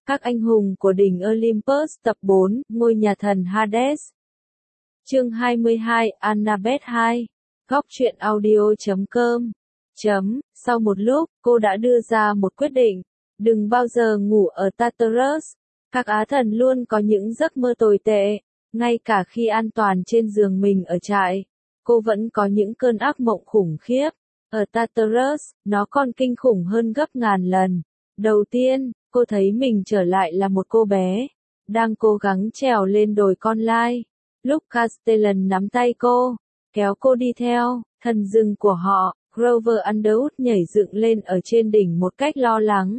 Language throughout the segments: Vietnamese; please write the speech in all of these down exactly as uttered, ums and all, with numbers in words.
Các anh hùng của đỉnh Olympus tập bốn, ngôi nhà thần Hades. Chương hai mươi hai, Annabeth hai. Góc truyện audio chấm com. Chấm, sau một lúc, cô đã đưa ra một quyết định. Đừng bao giờ ngủ ở Tartarus. Các á thần luôn có những giấc mơ tồi tệ. Ngay cả khi an toàn trên giường mình ở trại, cô vẫn có những cơn ác mộng khủng khiếp. Ở Tartarus, nó còn kinh khủng hơn gấp ngàn lần. Đầu tiên, cô thấy mình trở lại là một cô bé, đang cố gắng trèo lên đồi con lai. Lúc Castellan nắm tay cô, kéo cô đi theo, thần rừng của họ, Grover Underwood nhảy dựng lên ở trên đỉnh một cách lo lắng.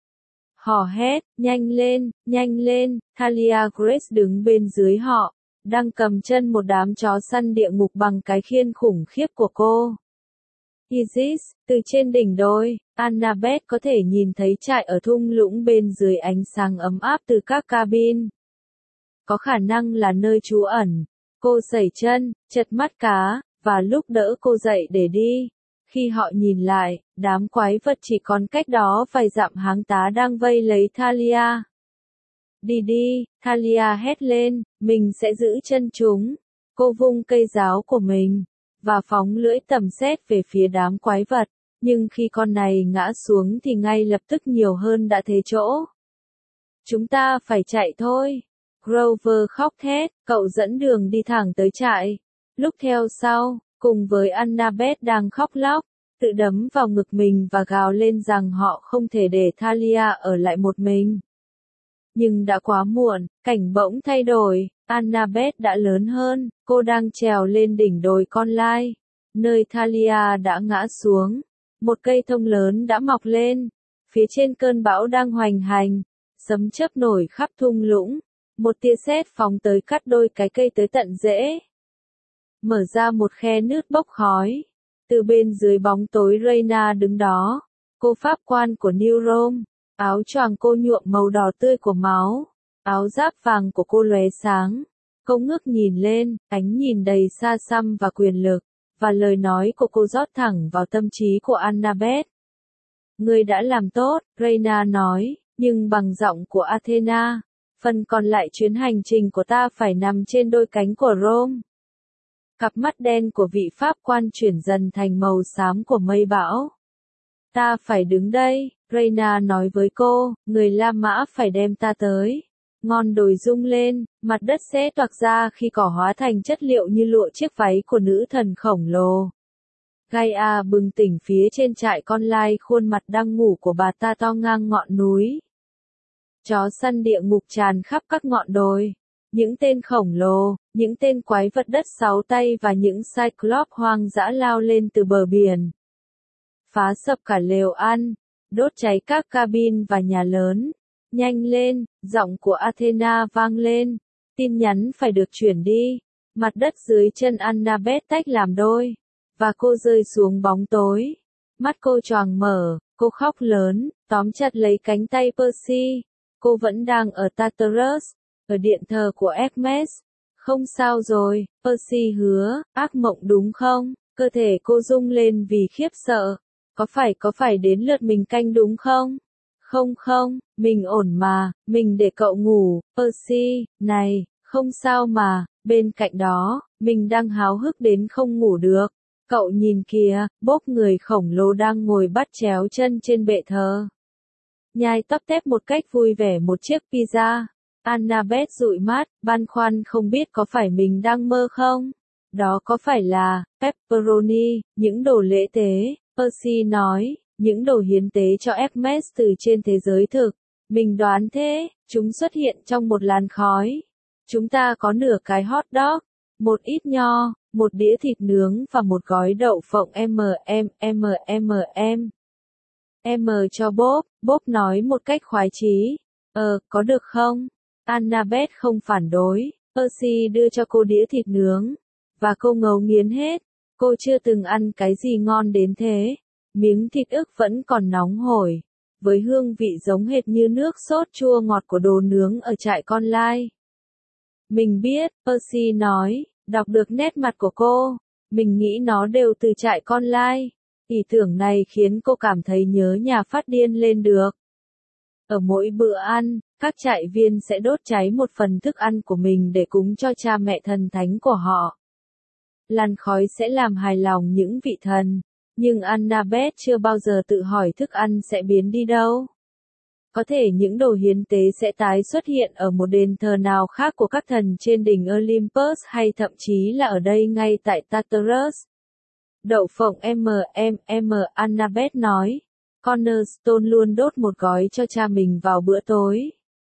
Hò hét, nhanh lên, nhanh lên, Thalia Grace đứng bên dưới họ, đang cầm chân một đám chó săn địa ngục bằng cái khiên khủng khiếp của cô. Isis, từ trên đỉnh đồi, Annabeth có thể nhìn thấy trại ở thung lũng bên dưới ánh sáng ấm áp từ các cabin. Có khả năng là nơi trú ẩn. Cô sẩy chân, chật mắt cá, và lúc đỡ cô dậy để đi. Khi họ nhìn lại, đám quái vật chỉ còn cách đó vài dặm háng tá đang vây lấy Thalia. Đi đi, Thalia hét lên, mình sẽ giữ chân chúng. Cô vung cây giáo của mình, và phóng lưỡi tầm sét về phía đám quái vật. Nhưng khi con này ngã xuống thì ngay lập tức nhiều hơn đã thế chỗ. Chúng ta phải chạy thôi. Grover khóc thét, cậu dẫn đường đi thẳng tới trại. Lúc theo sau, cùng với Annabeth đang khóc lóc, tự đấm vào ngực mình và gào lên rằng họ không thể để Thalia ở lại một mình. Nhưng đã quá muộn, cảnh bỗng thay đổi, Annabeth đã lớn hơn, cô đang trèo lên đỉnh đồi con lai, nơi Thalia đã ngã xuống. Một cây thông lớn đã mọc lên, phía trên cơn bão đang hoành hành, sấm chớp nổi khắp thung lũng, một tia sét phóng tới cắt đôi cái cây tới tận rễ. Mở ra một khe nước bốc khói, từ bên dưới bóng tối Reyna đứng đó, cô pháp quan của New Rome, áo choàng cô nhuộm màu đỏ tươi của máu, áo giáp vàng của cô lóe sáng. Cô ngước nhìn lên, ánh nhìn đầy xa xăm và quyền lực. Và lời nói của cô rót thẳng vào tâm trí của Annabeth. Ngươi đã làm tốt, Reyna nói, nhưng bằng giọng của Athena, phần còn lại chuyến hành trình của ta phải nằm trên đôi cánh của Rome. Cặp mắt đen của vị pháp quan chuyển dần thành màu xám của mây bão. Ta phải đứng đây, Reyna nói với cô, người La Mã phải đem ta tới. Ngọn đồi rung lên, mặt đất sẽ toạc ra khi cỏ hóa thành chất liệu như lụa chiếc váy của nữ thần khổng lồ. Gaia bừng tỉnh phía trên trại con lai, khuôn mặt đang ngủ của bà ta to ngang ngọn núi. Chó săn địa ngục tràn khắp các ngọn đồi. Những tên khổng lồ, những tên quái vật đất sáu tay và những Cyclops hoang dã lao lên từ bờ biển. Phá sập cả lều ăn, đốt cháy các cabin và nhà lớn. Nhanh lên, giọng của Athena vang lên. Tin nhắn phải được chuyển đi. Mặt đất dưới chân Annabeth tách làm đôi. Và cô rơi xuống bóng tối. Mắt cô choàng mở, cô khóc lớn, tóm chặt lấy cánh tay Percy. Cô vẫn đang ở Tartarus, ở điện thờ của Hermes. Không sao rồi, Percy hứa, ác mộng đúng không? Cơ thể cô rung lên vì khiếp sợ. Có phải có phải đến lượt mình canh đúng không? Không không, mình ổn mà, mình để cậu ngủ, Percy, này, không sao mà, bên cạnh đó, mình đang háo hức đến không ngủ được. Cậu nhìn kìa, Bob người khổng lồ đang ngồi bắt chéo chân trên bệ thờ. Nhai tấp tép một cách vui vẻ một chiếc pizza. Annabeth dụi mắt, băn khoăn không biết có phải mình đang mơ không? Đó có phải là pepperoni, những đồ lễ tế, Percy nói. Những đồ hiến tế cho Hermes từ trên thế giới thực. Mình đoán thế, chúng xuất hiện trong một làn khói. Chúng ta có nửa cái hot dog, một ít nho, một đĩa thịt nướng và một gói đậu phộng M M M M M. M cho Bob, Bob nói một cách khoái chí. Ờ, có được không? Annabeth không phản đối. Percy đưa cho cô đĩa thịt nướng. Và cô ngấu nghiến hết. Cô chưa từng ăn cái gì ngon đến thế. Miếng thịt ức vẫn còn nóng hổi, với hương vị giống hệt như nước sốt chua ngọt của đồ nướng ở trại con lai. Mình biết, Percy nói, đọc được nét mặt của cô, mình nghĩ nó đều từ trại con lai. Ý tưởng này khiến cô cảm thấy nhớ nhà phát điên lên được. Ở mỗi bữa ăn, Các trại viên sẽ đốt cháy một phần thức ăn của mình để cúng cho cha mẹ thần thánh của họ. Làn khói sẽ làm hài lòng những vị thần, nhưng Annabeth chưa bao giờ tự hỏi thức ăn sẽ biến đi đâu. Có thể những đồ hiến tế sẽ tái xuất hiện ở một đền thờ nào khác của các thần trên đỉnh Olympus hay thậm chí là ở đây ngay tại Tartarus. Đậu phộng M M M Annabeth nói, Cornerstone luôn đốt một gói cho cha mình vào bữa tối.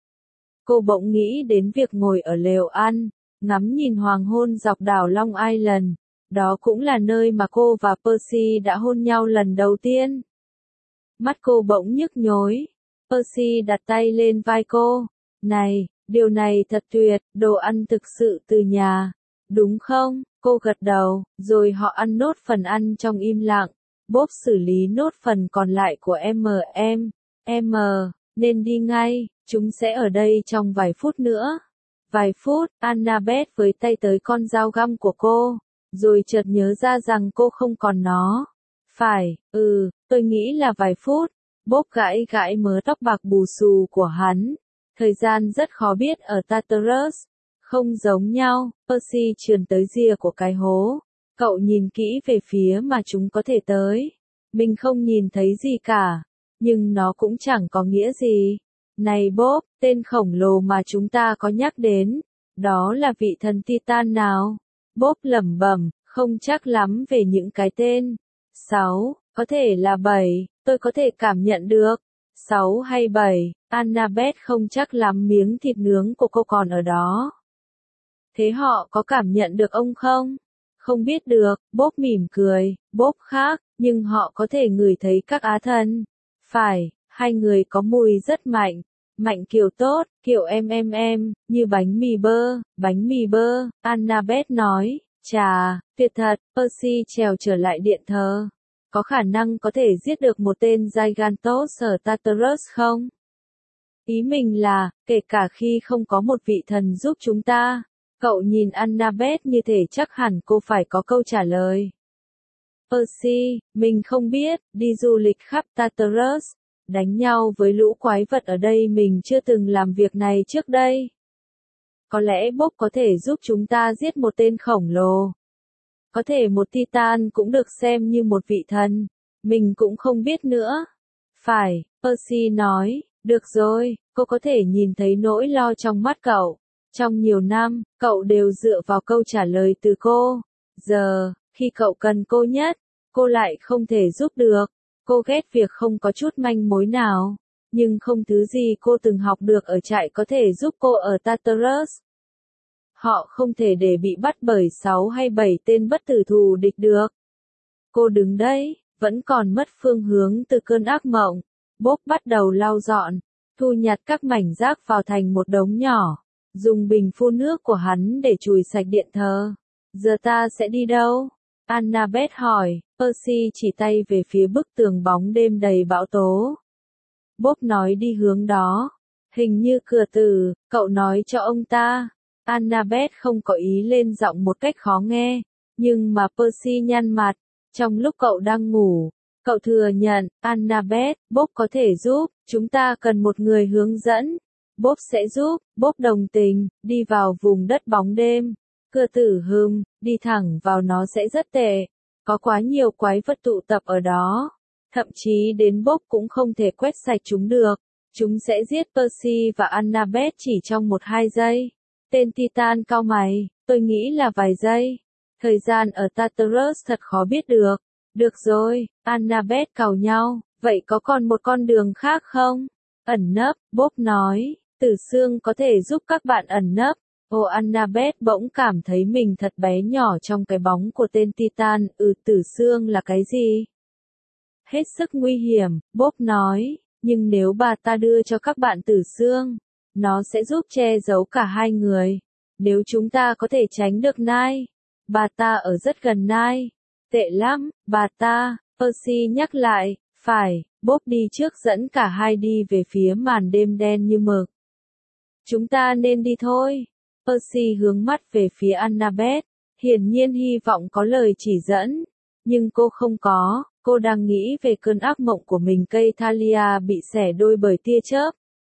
Cô bỗng nghĩ đến việc ngồi ở lều ăn, ngắm nhìn hoàng hôn dọc đảo Long Island. Đó cũng là nơi mà cô và Percy đã hôn nhau lần đầu tiên. Mắt cô bỗng nhức nhối. Percy đặt tay lên vai cô. Này, điều này thật tuyệt, đồ ăn thực sự từ nhà. Đúng không? Cô gật đầu, rồi họ ăn nốt phần ăn trong im lặng. Bob xử lý nốt phần còn lại của M M. M, nên đi ngay, chúng sẽ ở đây trong vài phút nữa. Vài phút, Annabeth với tay tới con dao găm của cô, rồi chợt nhớ ra rằng cô không còn nó. Phải, ừ, tôi nghĩ là vài phút. Bob gãi gãi mớ tóc bạc bù xù của hắn. Thời gian rất khó biết ở Tartarus. Không giống nhau, Percy trườn tới rìa của cái hố. Cậu nhìn kỹ về phía mà chúng có thể tới. Mình không nhìn thấy gì cả, nhưng nó cũng chẳng có nghĩa gì. Này Bob, tên khổng lồ mà chúng ta có nhắc đến, đó là vị thần Titan nào? Bob lẩm bẩm, không chắc lắm về những cái tên. Sáu, có thể là bảy, tôi có thể cảm nhận được. Sáu hay bảy, Annabeth không chắc lắm miếng thịt nướng của cô còn ở đó. Thế họ có cảm nhận được ông không? Không biết được, Bob mỉm cười, Bob khác, nhưng họ có thể ngửi thấy các á thần. Phải, hai người có mùi rất mạnh. Mạnh kiểu tốt, kiểu em em em, như bánh mì bơ, bánh mì bơ, Annabeth nói, chà, tuyệt thật, Percy trèo trở lại điện thờ. Có khả năng có thể giết được một tên Gigantos ở Tartarus không? Ý mình là, kể cả khi không có một vị thần giúp chúng ta. Cậu nhìn Annabeth như thể chắc hẳn cô phải có câu trả lời. Percy, mình không biết, đi du lịch khắp Tartarus. Đánh nhau với lũ quái vật ở đây mình chưa từng làm việc này trước đây. Có lẽ Bob có thể giúp chúng ta giết một tên khổng lồ. Có thể một Titan cũng được xem như một vị thần. Mình cũng không biết nữa. Phải, Percy nói, được rồi, cô có thể nhìn thấy nỗi lo trong mắt cậu. Trong nhiều năm, cậu đều dựa vào câu trả lời từ cô. Giờ, khi cậu cần cô nhất, cô lại không thể giúp được. Cô ghét việc không có chút manh mối nào, nhưng không thứ gì cô từng học được ở trại có thể giúp cô ở Tartarus. Họ không thể để bị bắt bởi sáu hay bảy tên bất tử thù địch được. Cô đứng đấy, vẫn còn mất phương hướng từ cơn ác mộng. Bob bắt đầu lau dọn, thu nhặt các mảnh rác vào thành một đống nhỏ, dùng bình phun nước của hắn để chùi sạch điện thờ. Giờ ta sẽ đi đâu? Annabeth hỏi. Percy chỉ tay về phía bức tường bóng đêm đầy bão tố. Bob nói đi hướng đó. Hình như cửa tử, cậu nói cho ông ta. Annabeth không có ý lên giọng một cách khó nghe, nhưng mà Percy nhăn mặt. Trong lúc cậu đang ngủ, cậu thừa nhận, Annabeth, Bob có thể giúp, chúng ta cần một người hướng dẫn. Bob sẽ giúp, Bob đồng tình, đi vào vùng đất bóng đêm. Cửa tử hừm, đi thẳng vào nó sẽ rất tệ. Có quá nhiều quái vật tụ tập ở đó. Thậm chí đến Bob cũng không thể quét sạch chúng được. Chúng sẽ giết Percy và Annabeth chỉ trong một hai giây. Tên Titan cau mày, tôi nghĩ là vài giây. Thời gian ở Tartarus thật khó biết được. Được rồi, Annabeth càu nhau, vậy có còn một con đường khác không? Ẩn nấp, Bob nói, Tử Xương có thể giúp các bạn ẩn nấp. Ô Annabeth bỗng cảm thấy mình thật bé nhỏ trong cái bóng của tên Titan, ừ Tử Xương là cái gì? Hết sức nguy hiểm, Bob nói, nhưng nếu bà ta đưa cho các bạn Tử Xương, nó sẽ giúp che giấu cả hai người. Nếu chúng ta có thể tránh được Nai, bà ta ở rất gần Nai. Tệ lắm, bà ta, Percy nhắc lại, phải, Bob đi trước dẫn cả hai đi về phía màn đêm đen như mực. Chúng ta nên đi thôi. Percy hướng mắt về phía Annabeth, hiển nhiên hy vọng có lời chỉ dẫn. Nhưng cô không có, cô đang nghĩ về cơn ác mộng của mình cây Thalia bị xẻ đôi bởi tia chớp.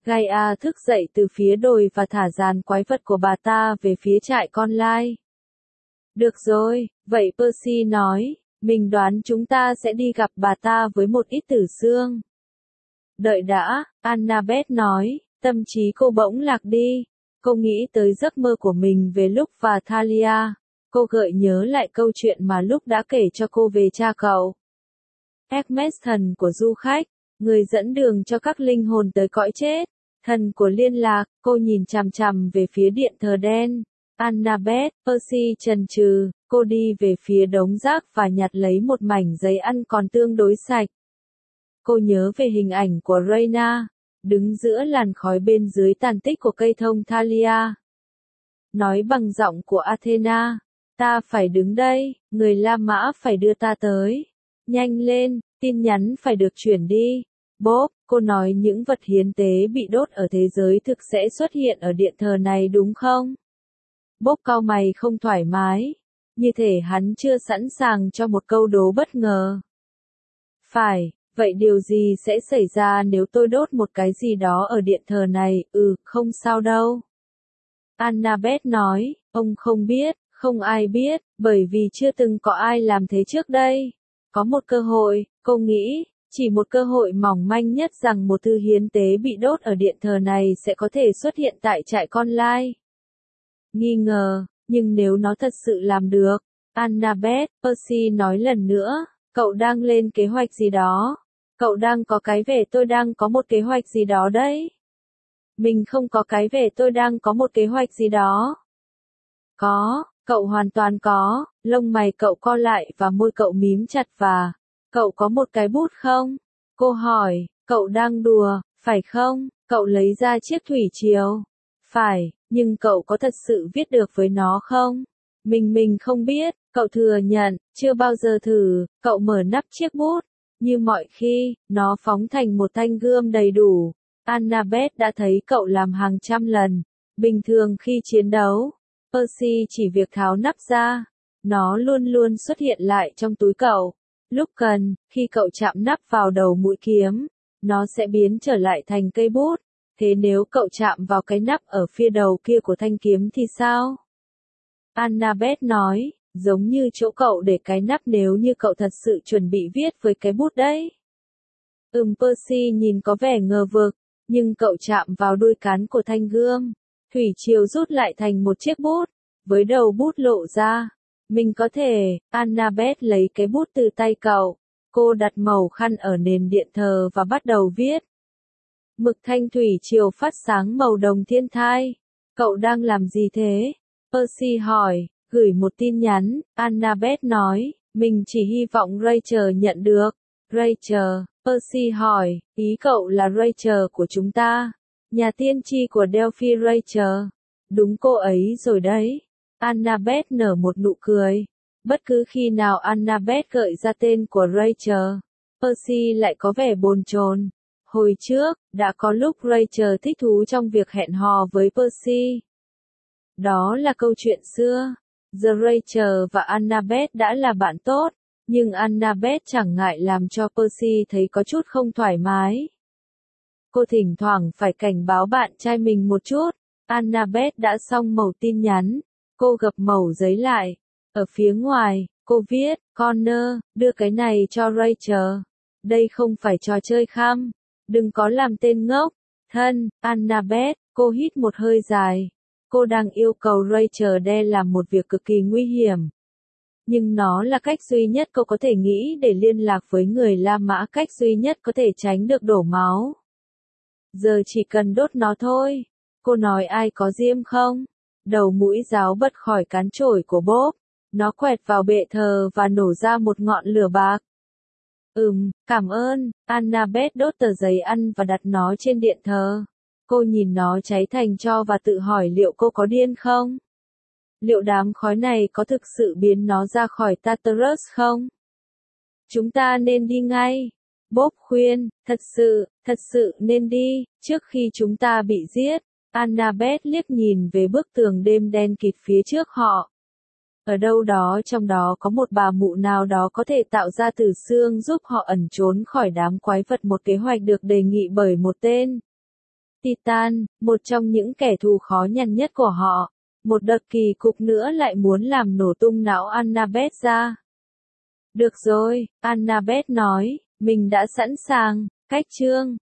Gaia thức dậy từ phía đồi và thả dàn quái vật của bà ta về phía trại con lai. Được rồi, vậy Percy nói, mình đoán chúng ta sẽ đi gặp bà ta với một ít tử xương. Đợi đã, Annabeth nói, tâm trí cô bỗng lạc đi. Cô nghĩ tới giấc mơ của mình về lúc và Thalia. Cô gợi nhớ lại câu chuyện mà lúc đã kể cho cô về cha cậu. Hermes, thần của du khách, người dẫn đường cho các linh hồn tới cõi chết, thần của liên lạc. Cô nhìn chằm chằm về phía điện thờ đen. Annabeth, Percy chần chừ, cô đi về phía đống rác và nhặt lấy một mảnh giấy ăn còn tương đối sạch. Cô nhớ về hình ảnh của Rhaena, đứng giữa làn khói bên dưới tàn tích của cây thông Thalia. Nói bằng giọng của Athena, ta phải đứng đây, người La Mã phải đưa ta tới. Nhanh lên, tin nhắn phải được chuyển đi. Bob, cô nói những vật hiến tế bị đốt ở thế giới thực sẽ xuất hiện ở điện thờ này đúng không? Bob cau mày không thoải mái, như thể hắn chưa sẵn sàng cho một câu đố bất ngờ. Phải, vậy điều gì sẽ xảy ra nếu tôi đốt một cái gì đó ở điện thờ này? Ừ, không sao đâu. Annabeth nói, ông không biết, không ai biết, bởi vì chưa từng có ai làm thế trước đây. Có một cơ hội, cô nghĩ, chỉ một cơ hội mỏng manh nhất rằng một thứ hiến tế bị đốt ở điện thờ này sẽ có thể xuất hiện tại trại con lai. Nghi ngờ, nhưng nếu nó thật sự làm được, Annabeth, Percy nói lần nữa, cậu đang lên kế hoạch gì đó. Cậu đang có cái vẻ tôi đang có một kế hoạch gì đó đấy. Mình không có cái vẻ tôi đang có một kế hoạch gì đó. Có, cậu hoàn toàn có, lông mày cậu co lại và môi cậu mím chặt và, cậu có một cái bút không? Cô hỏi, cậu đang đùa, phải không? Cậu lấy ra chiếc thủy triều. Phải, nhưng cậu có thật sự viết được với nó không? Mình mình không biết, cậu thừa nhận, chưa bao giờ thử. Cậu mở nắp chiếc bút. Như mọi khi, nó phóng thành một thanh gươm đầy đủ. Annabeth đã thấy cậu làm hàng trăm lần. Bình thường khi chiến đấu, Percy chỉ việc tháo nắp ra. Nó luôn luôn xuất hiện lại trong túi cậu. Lúc cần, khi cậu chạm nắp vào đầu mũi kiếm, nó sẽ biến trở lại thành cây bút. Thế nếu cậu chạm vào cái nắp ở phía đầu kia của thanh kiếm thì sao? Annabeth nói, giống như chỗ cậu để cái nắp nếu như cậu thật sự chuẩn bị viết với cái bút đấy. Ừm, Percy nhìn có vẻ ngờ vực, nhưng cậu chạm vào đuôi cán của thanh gươm. Thủy triều rút lại thành một chiếc bút, với đầu bút lộ ra. Mình có thể, Annabeth lấy cái bút từ tay cậu. Cô đặt màu khăn ở nền điện thờ và bắt đầu viết. Mực thanh thủy triều phát sáng màu đồng thiên thai. Cậu đang làm gì thế? Percy hỏi, gửi một tin nhắn. Annabeth nói, mình chỉ hy vọng Rachel nhận được. Rachel, Percy hỏi, ý cậu là Rachel của chúng ta? Nhà tiên tri của Delphi Rachel. Đúng cô ấy rồi đấy. Annabeth nở một nụ cười. Bất cứ khi nào Annabeth gợi ra tên của Rachel, Percy lại có vẻ bồn chồn. Hồi trước, đã có lúc Rachel thích thú trong việc hẹn hò với Percy. Đó là câu chuyện xưa. Giờ Rachel và Annabeth đã là bạn tốt, nhưng Annabeth chẳng ngại làm cho Percy thấy có chút không thoải mái. Cô thỉnh thoảng phải cảnh báo bạn trai mình một chút. Annabeth đã xong mẩu tin nhắn. Cô gập mẩu giấy lại. Ở phía ngoài, cô viết, Connor, đưa cái này cho Rachel. Đây không phải trò chơi khăm. Đừng có làm tên ngốc. Thân, Annabeth, cô hít một hơi dài. Cô đang yêu cầu Rachel đe làm một việc cực kỳ nguy hiểm. Nhưng nó là cách duy nhất cô có thể nghĩ để liên lạc với người La Mã, cách duy nhất có thể tránh được đổ máu. Giờ chỉ cần đốt nó thôi. Cô nói ai có diêm không? Đầu mũi giáo bật khỏi cán chổi của Bob. Nó quẹt vào bệ thờ và nổ ra một ngọn lửa bạc. Ừm, cảm ơn. Annabeth đốt tờ giấy ăn và đặt nó trên điện thờ. Cô nhìn nó cháy thành tro và tự hỏi liệu cô có điên không? Liệu đám khói này có thực sự biến nó ra khỏi Tartarus không? Chúng ta nên đi ngay. Bob khuyên, thật sự, thật sự nên đi, trước khi chúng ta bị giết. Annabeth liếc nhìn về bức tường đêm đen kịt phía trước họ. Ở đâu đó trong đó có một bà mụ nào đó có thể tạo ra từ xương giúp họ ẩn trốn khỏi đám quái vật, một kế hoạch được đề nghị bởi một tên Titan, một trong những kẻ thù khó nhằn nhất của họ. Một đợt kỳ cục nữa lại muốn làm nổ tung não Annabeth ra. Được rồi, Annabeth nói, mình đã sẵn sàng, cách chương.